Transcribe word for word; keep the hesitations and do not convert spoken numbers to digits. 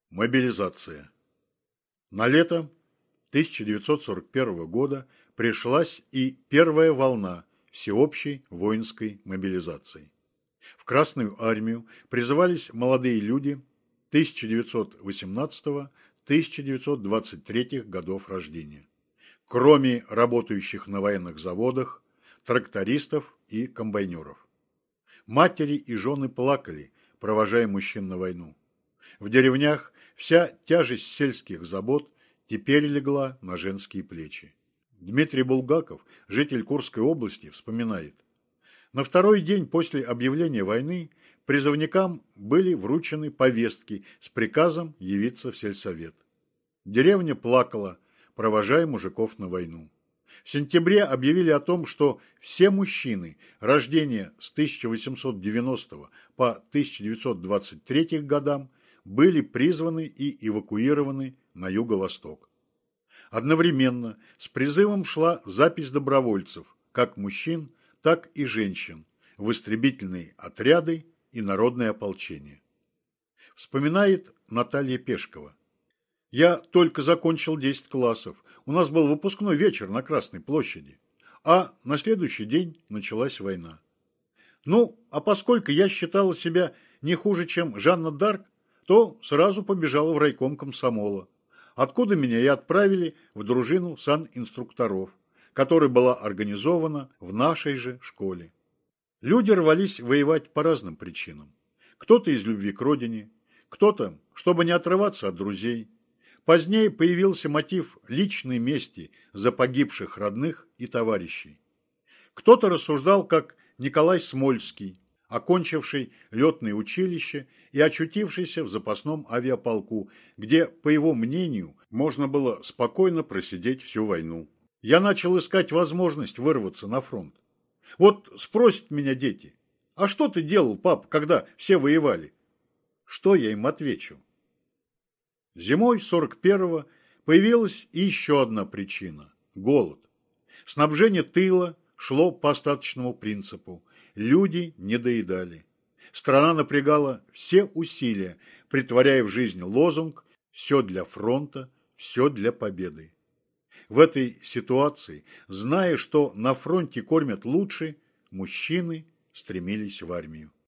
Мобилизация. На лето тысяча девятьсот сорок первого года пришлась и первая волна всеобщей воинской мобилизации. В Красную армию призывались молодые люди тысяча девятьсот восемнадцатого — тысяча девятьсот двадцать третьего годов рождения, кроме работающих на военных заводах, трактористов и комбайнеров. Матери и жены плакали, провожая мужчин на войну. В деревнях вся тяжесть сельских забот теперь легла на женские плечи. Дмитрий Булгаков, житель Курской области, вспоминает: на второй день после объявления войны призывникам были вручены повестки с приказом явиться в сельсовет. Деревня плакала, провожая мужиков на войну. В сентябре объявили о том, что все мужчины рождения с тысяча восемьсот девяностого по тысяча девятьсот двадцать третий годам были призваны и эвакуированы на юго-восток. Одновременно с призывом шла запись добровольцев, как мужчин, так и женщин, в истребительные отряды и народное ополчение. Вспоминает Наталья Пешкова: «Я только закончил десять классов, у нас был выпускной вечер на Красной площади, а на следующий день началась война. Ну, а поскольку я считала себя не хуже, чем Жанна д'Арк, то сразу побежала в райком комсомола, откуда меня и отправили в дружину санинструкторов, которая была организована в нашей же школе. Люди рвались воевать по разным причинам. Кто-то из любви к родине, кто-то, чтобы не отрываться от друзей. Позднее появился мотив личной мести за погибших родных и товарищей. Кто-то рассуждал, как Николай Смольский, окончивший летное училище и очутившийся в запасном авиаполку, где, по его мнению, можно было спокойно просидеть всю войну. Я начал искать возможность вырваться на фронт. Вот спросят меня дети: а что ты делал, пап, когда все воевали? Что я им отвечу? Зимой сорок первого появилась и еще одна причина – голод. Снабжение тыла шло по остаточному принципу. Люди не доедали. Страна напрягала все усилия, претворяя в жизнь лозунг «все для фронта, все для победы». В этой ситуации, зная, что на фронте кормят лучше, мужчины стремились в армию.